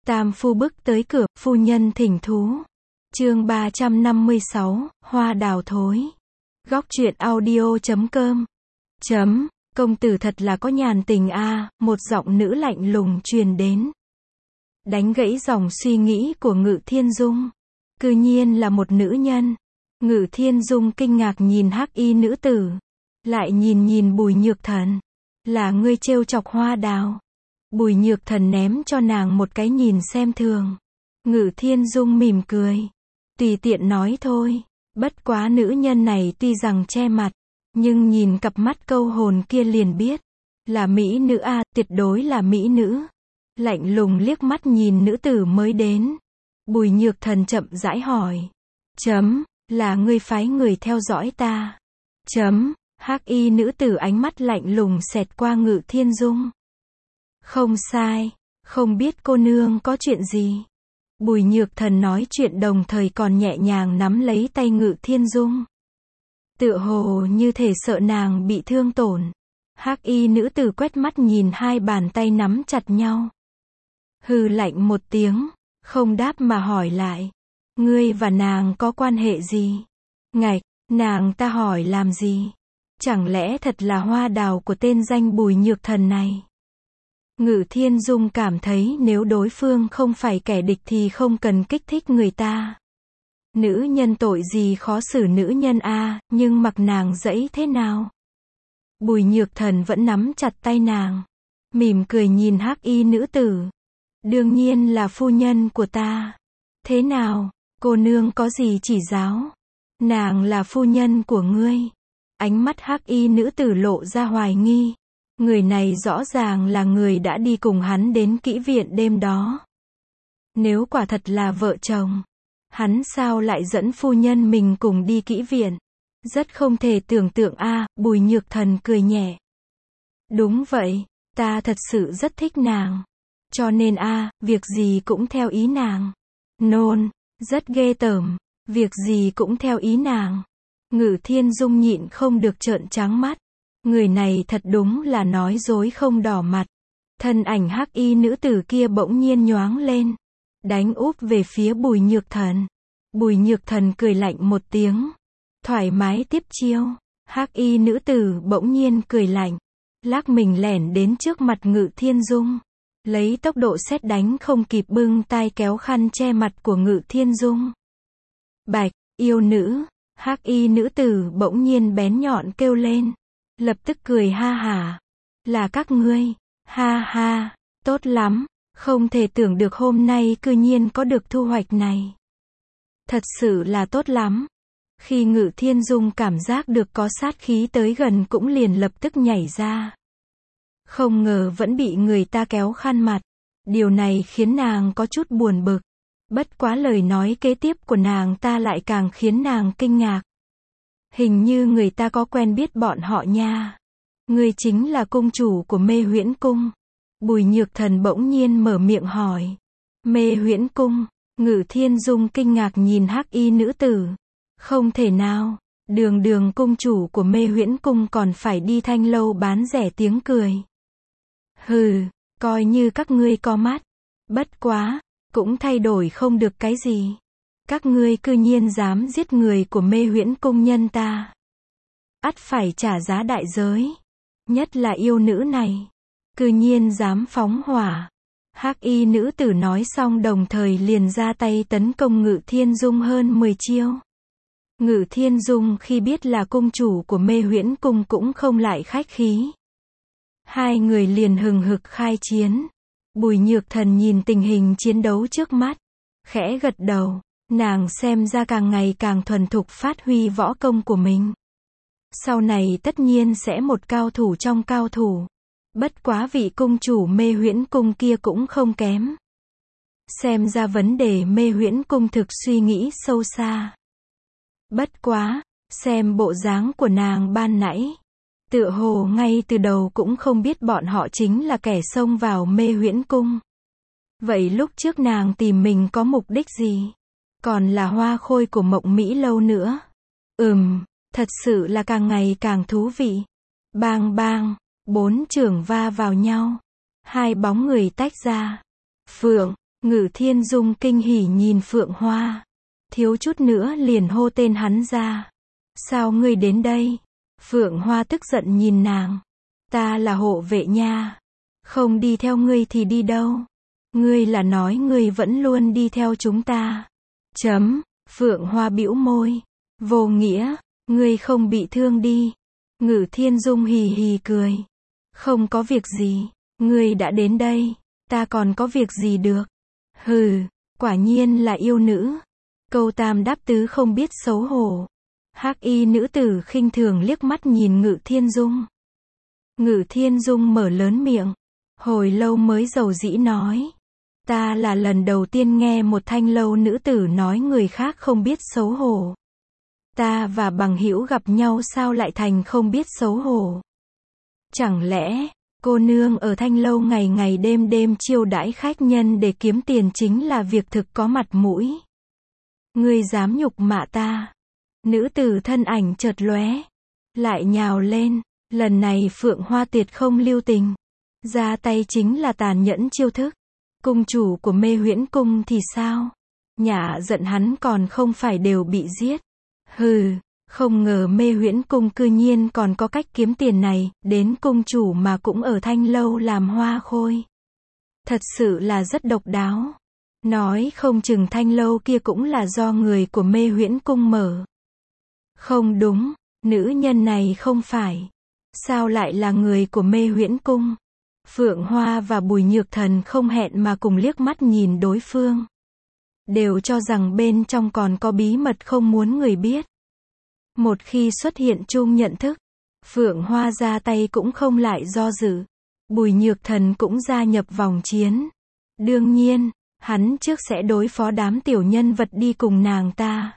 Tam phu bước tới cửa, phu nhân thỉnh thú. Chương 356, hoa đào thối. Góc truyện audio.com. Công tử thật là có nhàn tình a, một giọng nữ lạnh lùng truyền đến. Đánh gãy dòng suy nghĩ của Ngự Thiên Dung. Cư nhiên là một nữ nhân. Ngự Thiên Dung kinh ngạc nhìn hắc y nữ tử. Lại nhìn Bùi Nhược Thần. Là ngươi trêu chọc hoa đào. Bùi Nhược Thần ném cho nàng một cái nhìn xem thường. Ngự Thiên Dung mỉm cười. Tùy tiện nói thôi. Bất quá nữ nhân này tuy rằng che mặt, nhưng nhìn cặp mắt câu hồn kia liền biết. Là mỹ nữ a, tuyệt đối là mỹ nữ. Lạnh lùng liếc mắt nhìn nữ tử mới đến. Bùi Nhược Thần chậm rãi hỏi. Là ngươi phái người theo dõi ta. Hắc y nữ tử ánh mắt lạnh lùng xẹt qua Ngự Thiên Dung. Không sai, không biết cô nương có chuyện gì. Bùi Nhược Thần nói chuyện đồng thời còn nhẹ nhàng nắm lấy tay Ngự Thiên Dung. Tựa hồ như thể sợ nàng bị thương tổn. Hắc y nữ tử quét mắt nhìn hai bàn tay nắm chặt nhau. Hừ lạnh một tiếng, không đáp mà hỏi lại. Ngươi và nàng có quan hệ gì? Ngạch, nàng ta hỏi làm gì? Chẳng lẽ thật là hoa đào của tên danh Bùi Nhược Thần này? Ngự Thiên Dung cảm thấy nếu đối phương không phải kẻ địch thì không cần kích thích người ta. Nữ nhân tội gì khó xử nữ nhân a, nhưng mặc nàng dẫy thế nào? Bùi Nhược Thần vẫn nắm chặt tay nàng. Mỉm cười nhìn hắc y nữ tử. Đương nhiên là phu nhân của ta. Thế nào, cô nương có gì chỉ giáo? Nàng là phu nhân của ngươi. Ánh mắt hắc y nữ tử lộ ra hoài nghi. Người này rõ ràng là người đã đi cùng hắn đến kỹ viện đêm đó. Nếu quả thật là vợ chồng, hắn sao lại dẫn phu nhân mình cùng đi kỹ viện? Rất không thể tưởng tượng a. Bùi Nhược Thần cười nhẹ. Đúng vậy, ta thật sự rất thích nàng. Cho nên a, việc gì cũng theo ý nàng. Nôn, rất ghê tởm, việc gì cũng theo ý nàng. Ngự Thiên Dung nhịn không được trợn trắng mắt. Người này thật đúng là nói dối không đỏ mặt. Thân ảnh hắc y nữ tử kia bỗng nhiên nhoáng lên, đánh úp về phía Bùi Nhược Thần. Bùi Nhược Thần cười lạnh một tiếng, thoải mái tiếp chiêu. Hắc y nữ tử bỗng nhiên cười lạnh, lắc mình lẻn đến trước mặt Ngự Thiên Dung, lấy tốc độ sét đánh không kịp bưng tay kéo khăn che mặt của Ngự Thiên Dung. Bạch, yêu nữ. Hắc y nữ tử bỗng nhiên bén nhọn kêu lên, lập tức cười ha hả. Là các ngươi. Ha ha, tốt lắm, không thể tưởng được hôm nay cư nhiên có được thu hoạch này. Thật sự là tốt lắm. Khi Ngự Thiên Dung cảm giác được có sát khí tới gần cũng liền lập tức nhảy ra. Không ngờ vẫn bị người ta kéo khăn mặt. Điều này khiến nàng có chút buồn bực. Bất quá lời nói kế tiếp của nàng ta lại càng khiến nàng kinh ngạc. Hình như người ta có quen biết bọn họ nha. Ngươi chính là cung chủ của Mê Huyễn Cung. Bùi Nhược Thần bỗng nhiên mở miệng hỏi. Mê Huyễn Cung. Ngự Thiên Dung kinh ngạc nhìn hắc y nữ tử. Không thể nào, đường cung chủ của Mê Huyễn Cung còn phải đi thanh lâu bán rẻ tiếng cười. Hừ, coi như các ngươi có mắt. Bất quá, cũng thay đổi không được cái gì. Các ngươi cư nhiên dám giết người của Mê Huyễn Cung nhân ta. Ắt phải trả giá đại giới. Nhất là yêu nữ này. Cư nhiên dám phóng hỏa. Hắc y nữ tử nói xong đồng thời liền ra tay tấn công Ngự Thiên Dung hơn 10 chiêu. Ngự Thiên Dung khi biết là cung chủ của Mê Huyễn Cung cũng không lại khách khí. Hai người liền hừng hực khai chiến. Bùi Nhược Thần nhìn tình hình chiến đấu trước mắt, khẽ gật đầu. Nàng xem ra càng ngày càng thuần thục phát huy võ công của mình. Sau này tất nhiên sẽ một cao thủ trong cao thủ. Bất quá vị cung chủ Mê Huyễn Cung kia cũng không kém. Xem ra vấn đề Mê Huyễn Cung thực suy nghĩ sâu xa. Bất quá, xem bộ dáng của nàng ban nãy, tựa hồ ngay từ đầu cũng không biết bọn họ chính là kẻ xông vào Mê Huyễn Cung. Vậy lúc trước nàng tìm mình có mục đích gì? Còn là hoa khôi của Mộng Mỹ Lâu nữa. Thật sự là càng ngày càng thú vị. Bang bang, 4 chưởng va vào nhau. Hai bóng người tách ra. Phượng, Ngự Thiên Dung kinh hỉ nhìn Phượng Hoa. Thiếu chút nữa liền hô tên hắn ra. Sao ngươi đến đây? Phượng Hoa tức giận nhìn nàng. Ta là hộ vệ nha. Không đi theo ngươi thì đi đâu? Ngươi là nói ngươi vẫn luôn đi theo chúng ta. Phượng Hoa bĩu môi. Vô nghĩa, ngươi không bị thương đi. Ngự Thiên Dung hì hì cười. Không có việc gì, ngươi đã đến đây, ta còn có việc gì được. Hừ, quả nhiên là yêu nữ. Câu tam đáp tứ không biết xấu hổ. Hắc y nữ tử khinh thường liếc mắt nhìn Ngự Thiên Dung. Ngự Thiên Dung mở lớn miệng, hồi lâu mới dầu dĩ nói. Ta là lần đầu tiên nghe một thanh lâu nữ tử nói người khác không biết xấu hổ. Ta và bằng hữu gặp nhau sao lại thành không biết xấu hổ? Chẳng lẽ, cô nương ở thanh lâu ngày ngày đêm đêm chiêu đãi khách nhân để kiếm tiền chính là việc thực có mặt mũi? Ngươi dám nhục mạ ta? Nữ tử thân ảnh chợt lóe, lại nhào lên, lần này Phượng Hoa tuyệt không lưu tình. Ra tay chính là tàn nhẫn chiêu thức. Cung chủ của Mê Huyễn Cung thì sao? Nhả giận hắn còn không phải đều bị giết. Hừ, không ngờ Mê Huyễn Cung cư nhiên còn có cách kiếm tiền này, đến cung chủ mà cũng ở thanh lâu làm hoa khôi. Thật sự là rất độc đáo. Nói không chừng thanh lâu kia cũng là do người của Mê Huyễn Cung mở. Không đúng, nữ nhân này không phải. Sao lại là người của Mê Huyễn Cung? Phượng Hoa và Bùi Nhược Thần không hẹn mà cùng liếc mắt nhìn đối phương. Đều cho rằng bên trong còn có bí mật không muốn người biết. Một khi xuất hiện chung nhận thức, Phượng Hoa ra tay cũng không lại do dự. Bùi Nhược Thần cũng gia nhập vòng chiến. Đương nhiên, hắn trước sẽ đối phó đám tiểu nhân vật đi cùng nàng ta.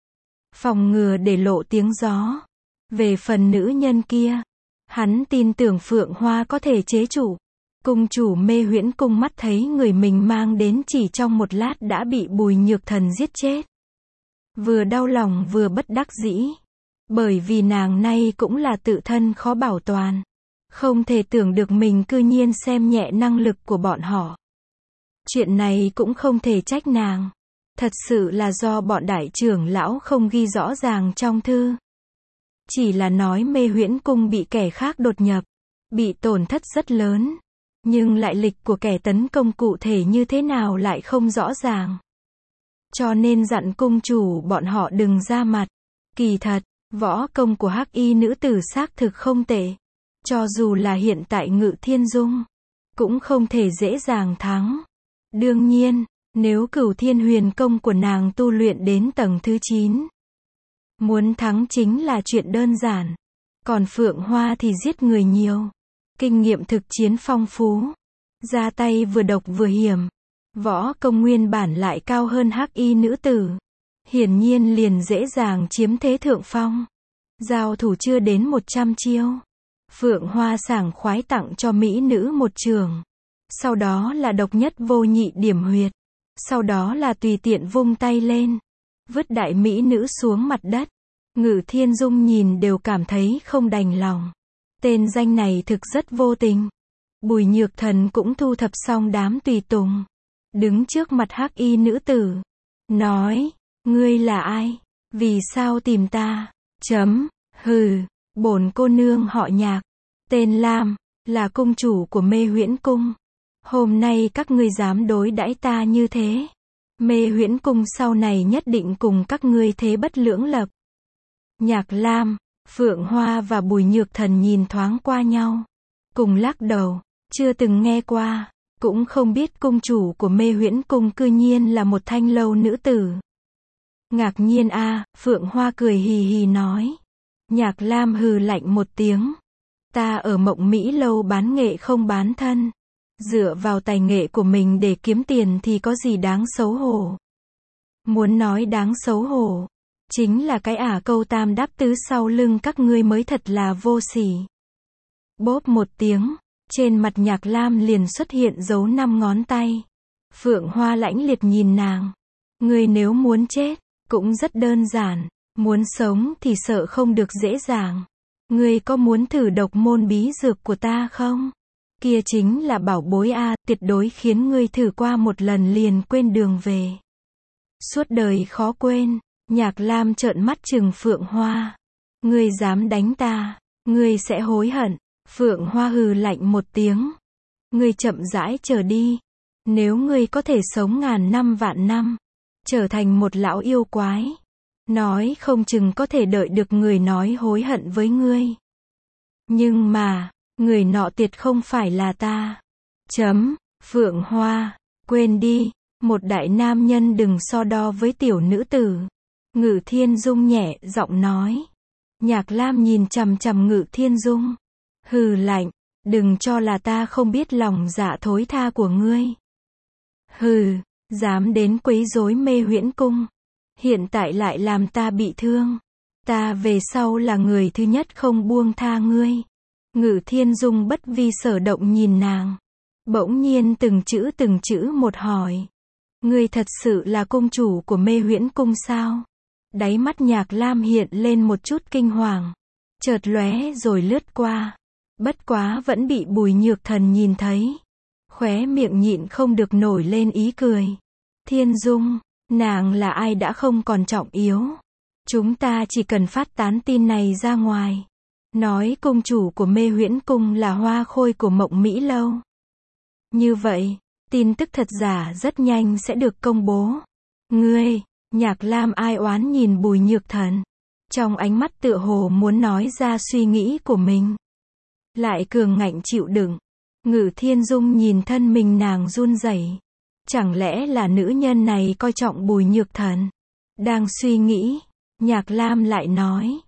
Phòng ngừa để lộ tiếng gió. Về phần nữ nhân kia, hắn tin tưởng Phượng Hoa có thể chế trụ. Cung chủ Mê Huyễn Cung mắt thấy người mình mang đến chỉ trong một lát đã bị Bùi Nhược Thần giết chết. Vừa đau lòng vừa bất đắc dĩ. Bởi vì nàng nay cũng là tự thân khó bảo toàn. Không thể tưởng được mình cư nhiên xem nhẹ năng lực của bọn họ. Chuyện này cũng không thể trách nàng. Thật sự là do bọn đại trưởng lão không ghi rõ ràng trong thư. Chỉ là nói Mê Huyễn Cung bị kẻ khác đột nhập. Bị tổn thất rất lớn. Nhưng lại lịch của kẻ tấn công cụ thể như thế nào lại không rõ ràng. Cho nên dặn cung chủ bọn họ đừng ra mặt. Kỳ thật, võ công của hắc y nữ tử xác thực không tệ. Cho dù là hiện tại Ngự Thiên Dung, cũng không thể dễ dàng thắng. Đương nhiên, nếu Cửu Thiên Huyền công của nàng tu luyện đến tầng thứ 9, muốn thắng chính là chuyện đơn giản. Còn Phượng Hoa thì giết người nhiều. Kinh nghiệm thực chiến phong phú. Ra tay vừa độc vừa hiểm. Võ công nguyên bản lại cao hơn hắc y nữ tử. Hiển nhiên liền dễ dàng chiếm thế thượng phong. Giao thủ chưa đến 100 chiêu. Phượng Hoa sảng khoái tặng cho mỹ nữ một trường. Sau đó là độc nhất vô nhị điểm huyệt. Sau đó là tùy tiện vung tay lên. Vứt đại mỹ nữ xuống mặt đất. Ngự Thiên Dung nhìn đều cảm thấy không đành lòng. Tên danh này thực rất vô tình. Bùi Nhược Thần cũng thu thập xong đám tùy tùng. Đứng trước mặt hắc y nữ tử. Nói, ngươi là ai? Vì sao tìm ta? Hừ, bổn cô nương họ Nhạc. Tên Lam, là cung chủ của Mê Huyễn Cung. Hôm nay các ngươi dám đối đãi ta như thế. Mê Huyễn Cung sau này nhất định cùng các ngươi thế bất lưỡng lập. Nhạc Lam, Phượng Hoa và Bùi Nhược Thần nhìn thoáng qua nhau. Cùng lắc đầu, chưa từng nghe qua, cũng không biết cung chủ của Mê Huyễn Cung cư nhiên là một thanh lâu nữ tử. Ngạc nhiên a, Phượng Hoa cười hì hì nói. Nhạc Lam hừ lạnh một tiếng. Ta ở Mộng Mỹ lâu bán nghệ không bán thân. Dựa vào tài nghệ của mình để kiếm tiền thì có gì đáng xấu hổ. Muốn nói đáng xấu hổ, chính là cái câu tam đáp tứ sau lưng các ngươi mới thật là vô sỉ. Bốp một tiếng, trên mặt Nhạc Lam liền xuất hiện dấu 5 ngón tay. Phượng Hoa lãnh liệt nhìn nàng. Ngươi nếu muốn chết, cũng rất đơn giản. Muốn sống thì sợ không được dễ dàng. Ngươi có muốn thử độc môn bí dược của ta không? Kia chính là bảo bối a, tuyệt đối khiến ngươi thử qua một lần liền quên đường về. Suốt đời khó quên. Nhạc Lam trợn mắt trừng Phượng Hoa. Ngươi dám đánh ta, ngươi sẽ hối hận. Phượng Hoa hừ lạnh một tiếng. Ngươi chậm rãi chờ đi. Nếu ngươi có thể sống ngàn năm vạn năm, trở thành một lão yêu quái, nói không chừng có thể đợi được người nói hối hận với ngươi. Nhưng mà, người nọ tuyệt không phải là ta. Phượng Hoa, quên đi, một đại nam nhân đừng so đo với tiểu nữ tử. Ngự Thiên Dung nhẹ giọng nói. Nhạc Lam nhìn chằm chằm Ngự Thiên Dung. Hừ lạnh, đừng cho là ta không biết lòng dạ thối tha của ngươi. Hừ, dám đến quấy rối Mê Huyễn Cung. Hiện tại lại làm ta bị thương. Ta về sau là người thứ nhất không buông tha ngươi. Ngự Thiên Dung bất vi sở động nhìn nàng. Bỗng nhiên từng chữ một hỏi. Ngươi thật sự là cung chủ của Mê Huyễn Cung sao? Đáy mắt Nhạc Lam hiện lên một chút kinh hoàng. Chợt lóe rồi lướt qua. Bất quá vẫn bị Bùi Nhược Thần nhìn thấy. Khóe miệng nhịn không được nổi lên ý cười. Thiên Dung, nàng là ai đã không còn trọng yếu. Chúng ta chỉ cần phát tán tin này ra ngoài. Nói cung chủ của Mê Huyễn Cung là Hoa Khôi của Mộng Mỹ Lâu. Như vậy, tin tức thật giả rất nhanh sẽ được công bố. Ngươi, Nhạc Lam ai oán nhìn Bùi Nhược Thần. Trong ánh mắt tựa hồ muốn nói ra suy nghĩ của mình. Lại cường ngạnh chịu đựng. Ngự Thiên Dung nhìn thân mình nàng run rẩy. Chẳng lẽ là nữ nhân này coi trọng Bùi Nhược Thần? Đang suy nghĩ, Nhạc Lam lại nói.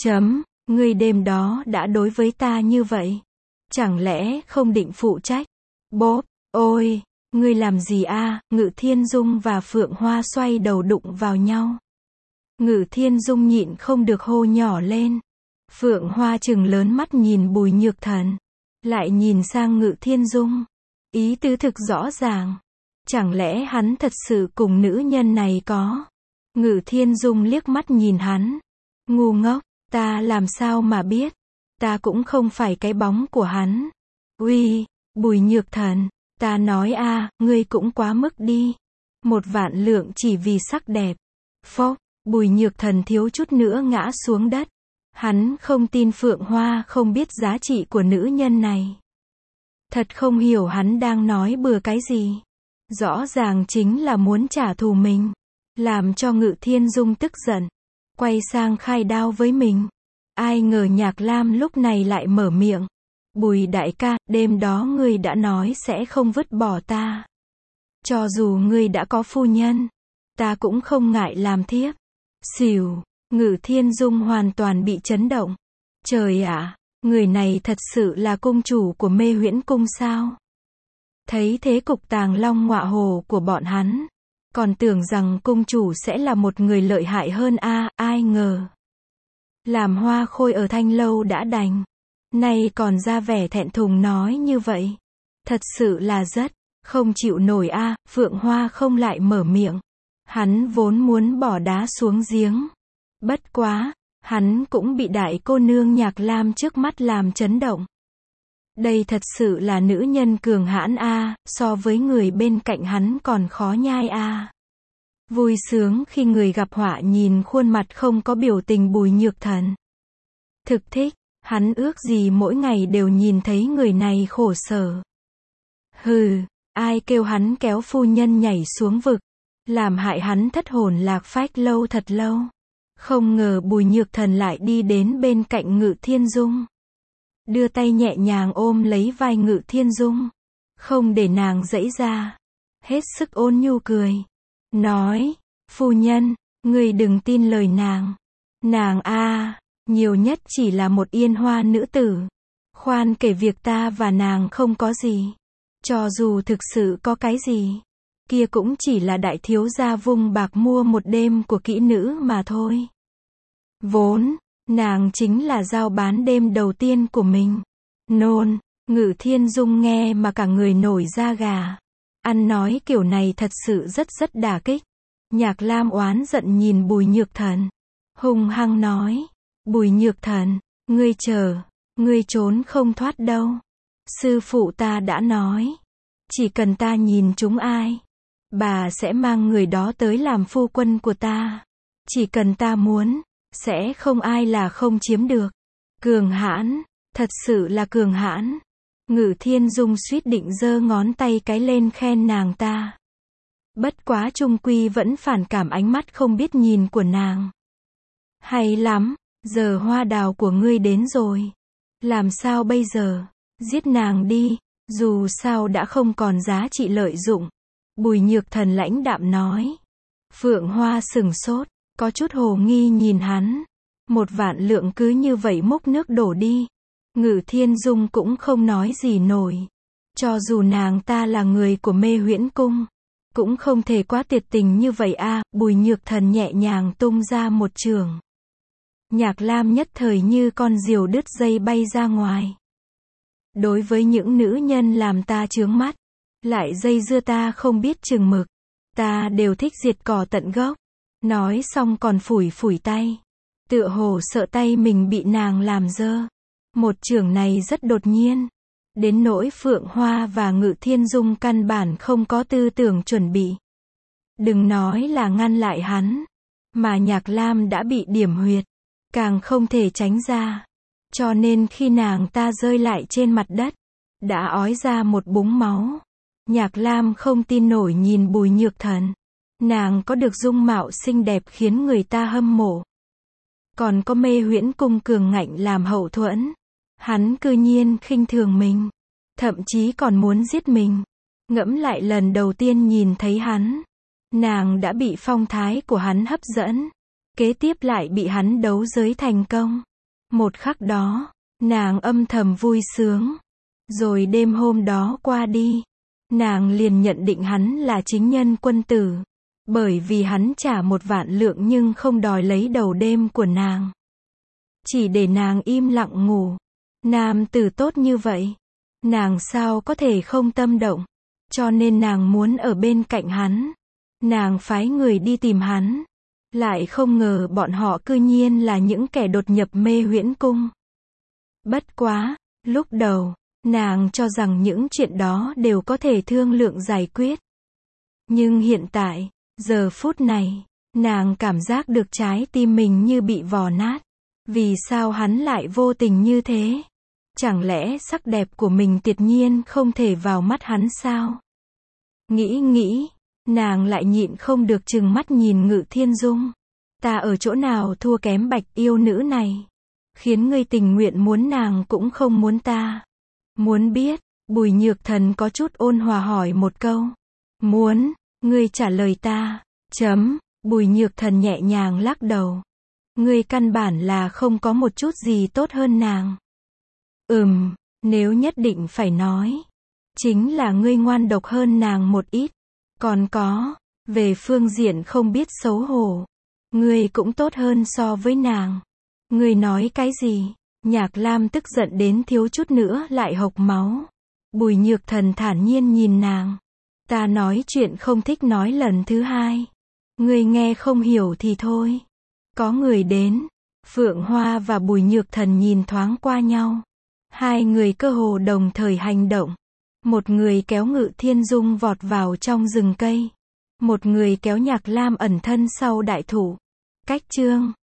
Ngươi đêm đó đã đối với ta như vậy. Chẳng lẽ không định phụ trách? Bốp, ôi, ngươi làm gì a? Ngự Thiên Dung và Phượng Hoa xoay đầu đụng vào nhau. Ngự Thiên Dung nhịn không được hô nhỏ lên. Phượng Hoa trừng lớn mắt nhìn Bùi Nhược Thần. Lại nhìn sang Ngự Thiên Dung. Ý tứ thực rõ ràng. Chẳng lẽ hắn thật sự cùng nữ nhân này có? Ngự Thiên Dung liếc mắt nhìn hắn. Ngu ngốc, ta làm sao mà biết? Ta cũng không phải cái bóng của hắn. Uy, Bùi Nhược Thần, ta nói a, ngươi cũng quá mức đi. 1.000.000 chỉ vì sắc đẹp. Phốc, Bùi Nhược Thần thiếu chút nữa ngã xuống đất. Hắn không tin Phượng Hoa không biết giá trị của nữ nhân này. Thật không hiểu hắn đang nói bừa cái gì. Rõ ràng chính là muốn trả thù mình. Làm cho Ngự Thiên Dung tức giận. Quay sang khai đao với mình. Ai ngờ Nhạc Lam lúc này lại mở miệng. Bùi đại ca, đêm đó ngươi đã nói sẽ không vứt bỏ ta. Cho dù ngươi đã có phu nhân, ta cũng không ngại làm thiếp. Xỉu, Ngự Thiên Dung hoàn toàn bị chấn động. Trời ạ, người này thật sự là cung chủ của Mê Huyễn Cung sao? Thấy thế cục Tàng Long Ngọa Hổ của bọn hắn, còn tưởng rằng cung chủ sẽ là một người lợi hại hơn a, ai ngờ. Làm Hoa Khôi ở Thanh Lâu đã đành. Nay còn ra vẻ thẹn thùng nói như vậy. Thật sự là rất không chịu nổi a. Phượng Hoa không lại mở miệng. Hắn vốn muốn bỏ đá xuống giếng. Bất quá, hắn cũng bị đại cô nương Nhạc Lam trước mắt làm chấn động. Đây thật sự là nữ nhân cường hãn a, so với người bên cạnh hắn còn khó nhai a. Vui sướng khi người gặp họa nhìn khuôn mặt không có biểu tình Bùi Nhược Thần. Thực thích, hắn ước gì mỗi ngày đều nhìn thấy người này khổ sở. Hừ, ai kêu hắn kéo phu nhân nhảy xuống vực, làm hại hắn thất hồn lạc phách lâu thật lâu. Không ngờ Bùi Nhược Thần lại đi đến bên cạnh Ngự Thiên Dung. Đưa tay nhẹ nhàng ôm lấy vai Ngự Thiên Dung. Không để nàng giãy ra. Hết sức ôn nhu cười. Nói, phu nhân, ngươi đừng tin lời nàng. Nàng a, nhiều nhất chỉ là một yên hoa nữ tử. Khoan kể việc ta và nàng không có gì. Cho dù thực sự có cái gì, kia cũng chỉ là đại thiếu gia vung bạc mua một đêm của kỹ nữ mà thôi. Vốn, nàng chính là giao bán đêm đầu tiên của mình. Nôn, Ngự Thiên Dung nghe mà cả người nổi da gà. Ăn nói kiểu này thật sự rất đả kích. Nhạc Lam oán giận nhìn Bùi Nhược Thần. Hung hăng nói. Bùi Nhược Thần, ngươi chờ, ngươi trốn không thoát đâu. Sư phụ ta đã nói, chỉ cần ta nhìn chúng ai, bà sẽ mang người đó tới làm phu quân của ta. Chỉ cần ta muốn, sẽ không ai là không chiếm được. Cường hãn, thật sự là cường hãn. Ngự Thiên Dung suýt định giơ ngón tay cái lên khen nàng ta. Bất quá chung quy vẫn phản cảm ánh mắt không biết nhìn của nàng. Hay lắm, giờ hoa đào của ngươi đến rồi. Làm sao bây giờ? Giết nàng đi, dù sao đã không còn giá trị lợi dụng. Bùi Nhược Thần lãnh đạm nói. Phượng Hoa sừng sốt, có chút hồ nghi nhìn hắn. 1.000.000 cứ như vậy múc nước đổ đi. Ngự Thiên Dung cũng không nói gì nổi. Cho dù nàng ta là người của Mê Huyễn Cung, cũng không thể quá tuyệt tình như vậy a. Bùi Nhược Thần nhẹ nhàng tung ra một chưởng. Nhạc Lam nhất thời như con diều đứt dây bay ra ngoài. Đối với những nữ nhân làm ta chướng mắt, lại dây dưa ta không biết chừng mực, ta đều thích diệt cỏ tận gốc. Nói xong còn phủi phủi tay, tựa hồ sợ tay mình bị nàng làm dơ. Một chưởng này rất đột nhiên, đến nỗi Phượng Hoa và Ngự Thiên Dung căn bản không có tư tưởng chuẩn bị. Đừng nói là ngăn lại hắn, mà Nhạc Lam đã bị điểm huyệt, càng không thể tránh ra. Cho nên khi nàng ta rơi lại trên mặt đất, đã ói ra một búng máu. Nhạc Lam không tin nổi nhìn Bùi Nhược Thần. Nàng có được dung mạo xinh đẹp khiến người ta hâm mộ. Còn có Mê Huyễn Cung cường ngạnh làm hậu thuẫn. Hắn cư nhiên khinh thường mình. Thậm chí còn muốn giết mình. Ngẫm lại lần đầu tiên nhìn thấy hắn, nàng đã bị phong thái của hắn hấp dẫn. Kế tiếp lại bị hắn đấu giới thành công. Một khắc đó, nàng âm thầm vui sướng. Rồi đêm hôm đó qua đi, nàng liền nhận định hắn là chính nhân quân tử. Bởi vì hắn trả 1.000.000 nhưng không đòi lấy đầu đêm của nàng. Chỉ để nàng im lặng ngủ. Nam tử tốt như vậy, nàng sao có thể không tâm động. Cho nên nàng muốn ở bên cạnh hắn. Nàng phái người đi tìm hắn. Lại không ngờ bọn họ cư nhiên là những kẻ đột nhập Mê Huyễn Cung. Bất quá, lúc đầu, nàng cho rằng những chuyện đó đều có thể thương lượng giải quyết. Nhưng hiện tại, giờ phút này, nàng cảm giác được trái tim mình như bị vò nát. Vì sao hắn lại vô tình như thế? Chẳng lẽ sắc đẹp của mình tuyệt nhiên không thể vào mắt hắn sao? Nghĩ, nàng lại nhịn không được trừng mắt nhìn Ngự Thiên Dung. Ta ở chỗ nào thua kém Bạch yêu nữ này? Khiến ngươi tình nguyện muốn nàng cũng không muốn ta. Muốn biết, Bùi Nhược Thần có chút ôn hòa hỏi một câu. Muốn, ngươi trả lời ta. Bùi Nhược Thần nhẹ nhàng lắc đầu. Ngươi căn bản là không có một chút gì tốt hơn nàng. Nếu nhất định phải nói, chính là ngươi ngoan độc hơn nàng một ít. Còn có, về phương diện không biết xấu hổ, ngươi cũng tốt hơn so với nàng. Ngươi nói cái gì? Nhạc Lam tức giận đến thiếu chút nữa lại hộc máu. Bùi Nhược Thần thản nhiên nhìn nàng. Ta nói chuyện không thích nói lần thứ hai. Ngươi nghe không hiểu thì thôi. Có người đến. Phượng Hoa và Bùi Nhược Thần nhìn thoáng qua nhau. Hai người cơ hồ đồng thời hành động. Một người kéo Ngự Thiên Dung vọt vào trong rừng cây. Một người kéo Nhạc Lam ẩn thân sau đại thụ. Cách chương